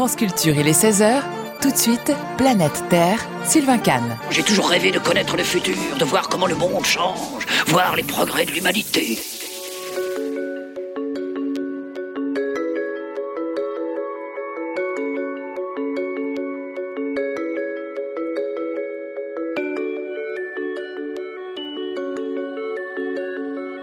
France Culture, il est 16h. Tout de suite, Planète Terre, Sylvain Kahn. J'ai toujours rêvé de connaître le futur, de voir comment le monde change, voir les progrès de l'humanité.